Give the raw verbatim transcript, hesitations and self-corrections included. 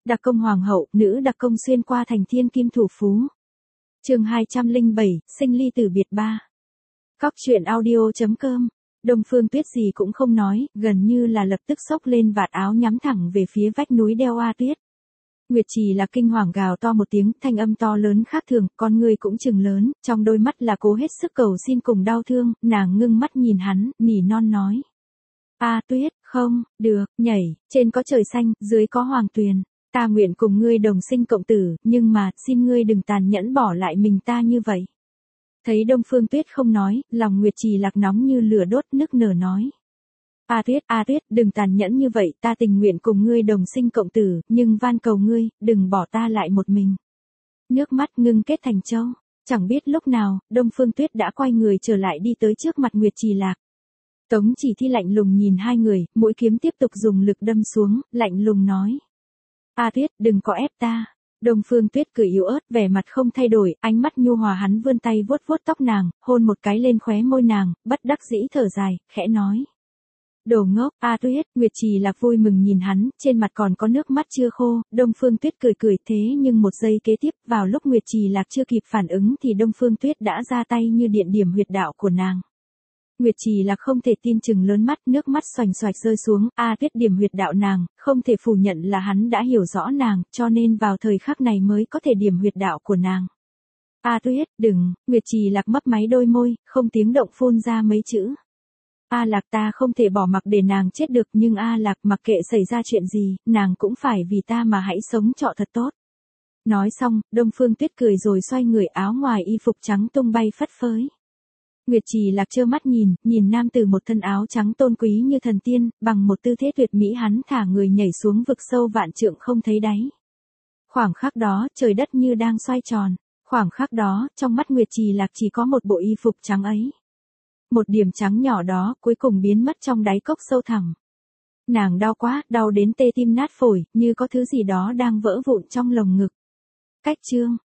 Đặc công hoàng hậu, nữ đặc công xuyên qua thành thiên kim thủ phú. Chương hai trăm lẻ bảy, sinh ly tử biệt ba. Cóc truyện audio chấm com. Đông Phương Tuyết gì cũng không nói, gần như là lập tức xốc lên vạt áo nhắm thẳng về phía vách núi đeo A Tuyết. Nguyệt Trì là kinh hoàng gào to một tiếng, thanh âm to lớn khác thường, con người cũng trừng lớn, trong đôi mắt là cố hết sức cầu xin cùng đau thương, nàng ngưng mắt nhìn hắn, nỉ non nói. A Tuyết, không, được, nhảy, trên có trời xanh, dưới có hoàng tuyền. Ta nguyện cùng ngươi đồng sinh cộng tử, nhưng mà, xin ngươi đừng tàn nhẫn bỏ lại mình ta như vậy. Thấy Đông Phương Tuyết không nói, lòng Nguyệt Trì Lạc nóng như lửa đốt, nức nở nói. A Tuyết, A Tuyết, đừng tàn nhẫn như vậy, ta tình nguyện cùng ngươi đồng sinh cộng tử, nhưng van cầu ngươi, đừng bỏ ta lại một mình. Nước mắt ngưng kết thành châu, chẳng biết lúc nào, Đông Phương Tuyết đã quay người trở lại đi tới trước mặt Nguyệt Trì Lạc. Tống Chỉ Thi lạnh lùng nhìn hai người, mũi kiếm tiếp tục dùng lực đâm xuống, lạnh lùng nói. A Tuyết, đừng có ép ta. Đông Phương Tuyết cười yếu ớt, vẻ mặt không thay đổi, ánh mắt nhu hòa hắn vươn tay vuốt vuốt tóc nàng, hôn một cái lên khóe môi nàng, bất đắc dĩ thở dài, khẽ nói. Đồ ngốc, A Tuyết, Nguyệt Trì Lạc vui mừng nhìn hắn, trên mặt còn có nước mắt chưa khô, Đông Phương Tuyết cười cười thế nhưng một giây kế tiếp, vào lúc Nguyệt Trì Lạc chưa kịp phản ứng thì Đông Phương Tuyết đã ra tay như điện điểm huyệt đạo của nàng. Nguyệt Trì Lạc không thể tin chừng lớn mắt, nước mắt xoành xoạch rơi xuống, A Tuyết điểm huyệt đạo nàng, không thể phủ nhận là hắn đã hiểu rõ nàng, cho nên vào thời khắc này mới có thể điểm huyệt đạo của nàng. A Tuyết, đừng, Nguyệt Trì Lạc mấp máy đôi môi, không tiếng động phun ra mấy chữ. A Lạc, ta không thể bỏ mặc để nàng chết được, nhưng A Lạc, mặc kệ xảy ra chuyện gì, nàng cũng phải vì ta mà hãy sống trọ thật tốt. Nói xong, Đông Phương Tuyết cười rồi xoay người, áo ngoài y phục trắng tung bay phất phới. Nguyệt Trì Lạc trơ mắt nhìn, nhìn nam tử một thân áo trắng tôn quý như thần tiên, bằng một tư thế tuyệt mỹ hắn thả người nhảy xuống vực sâu vạn trượng không thấy đáy. Khoảng khắc đó, trời đất như đang xoay tròn. Khoảng khắc đó, trong mắt Nguyệt Trì Lạc chỉ có một bộ y phục trắng ấy. Một điểm trắng nhỏ đó, cuối cùng biến mất trong đáy cốc sâu thẳm. Nàng đau quá, đau đến tê tim nát phổi, như có thứ gì đó đang vỡ vụn trong lồng ngực. Cách chương.